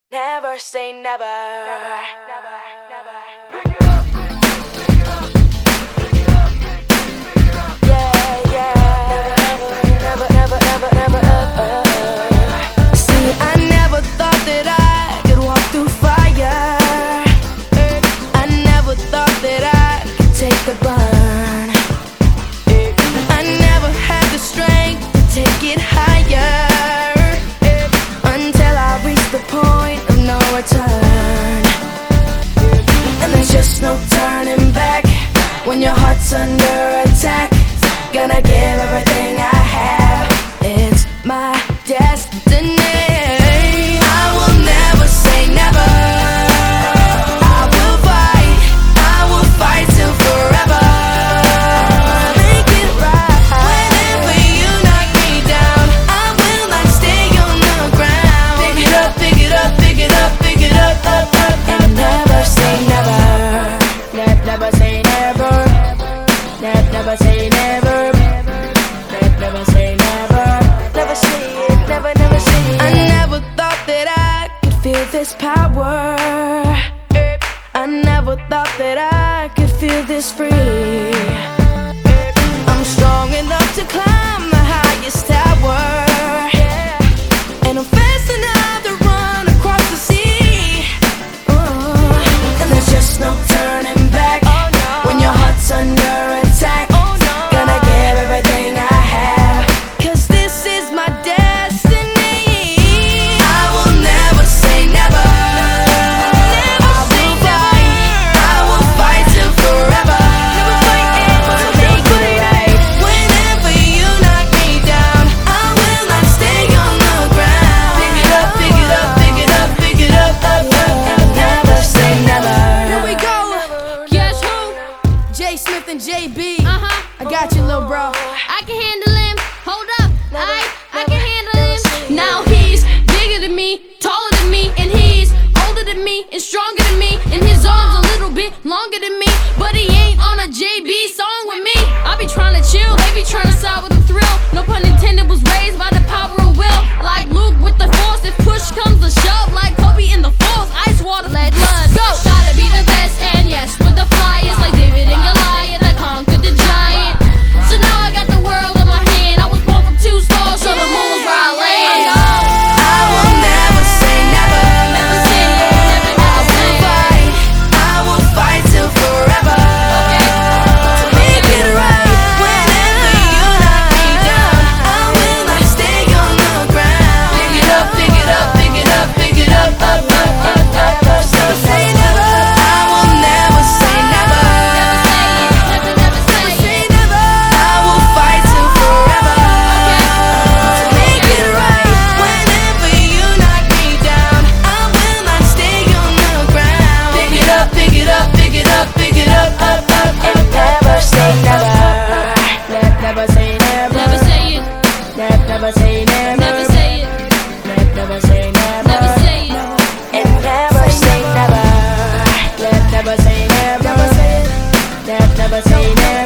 Never say never. Never, never. Yeah, yeah. Never, never, never, never. See, I never thought that I could walk through fire. I never thought that I could take the burn. I never had the strength to take it higher until I reached the point of no return. And there's just no turning back when your heart's under attack. Gonna give everything I have. It's my destiny. I will never say never. I will fight till forever. Make it right. Whenever you knock me down, I will not stay on the ground. Pick it up, pick it up, pick it up, pick it up, up, up. And never say never. Never say never. Never say never. Never say never. Never say it. Never, never say it. I never thought that I could feel this power. I never thought that I could feel this free. I'm strong enough to climb the highest tower, and I'm fast enough to run across the sea. And there's just no turning back when your heart's under attack. Gonna give everything I have, 'cause this is my destiny. I will never say never. I will fight till forever. Make it right. Whenever you knock me down, I will not stay on the ground. Pick it up, pick it up, pick it up, pick it up, up, up. And never say never. Here we go. Guess who? J Smith and JB. I got you, little bro. I can handle him. Hold up, I can handle him. Now he's bigger than me, taller than me, and he's older than me and stronger than me. And his arms a little bit longer than me, but he ain't on a JB song with me. I be trying to chill, they be trying to side with a thrill. No pun intended, was raised by the power of will. Like Luke with the force, if push comes to shove. Like Kobe in the force, ice water, let blood go. Gotta be the best, and yes, with the flyers like David and Goliath, I conquered the giant. So now I got the world in my hand. I was born from 2 stars, so the moon was where I land. I will never say never. Never say never, never say I will fight till forever. Make it right. Whenever you knock me down, I will not stay on the ground. Pick it up, pick it up, pick it up, pick it up, up, up, up, up, up. So say never. I will never say never. never, never say Say never. I will fight till forever. Make it right. Whenever you knock me down, I will not stay on the ground. Pick it up, pick it up, pick it up, pick it up, up, up, and never say never. Never say never. Never say it, Never say never. never say it, Never say never. never say it. And never say never. Never say never. Never say never.